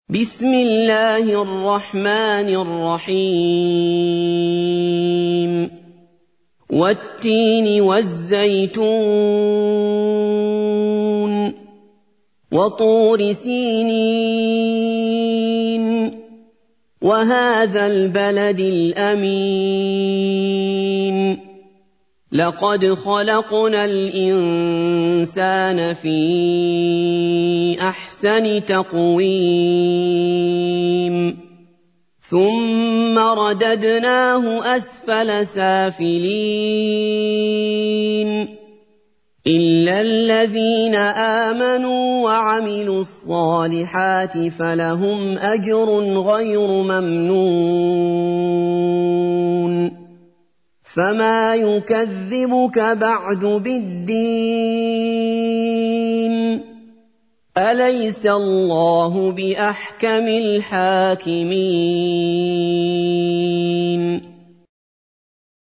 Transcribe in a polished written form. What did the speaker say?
بسم الله الرحمن الرحيم والتين والزيتون وطور سينين وهذا البلد الأمين لقد خلقنا الإنسان في أحسن تقويم ثم رددناه أسفل سافلين إلا الذين آمنوا وعملوا الصالحات فلهم أجر غير ممنون فما يكذبك بعد بالدين أليس الله بأحكم الحاكمين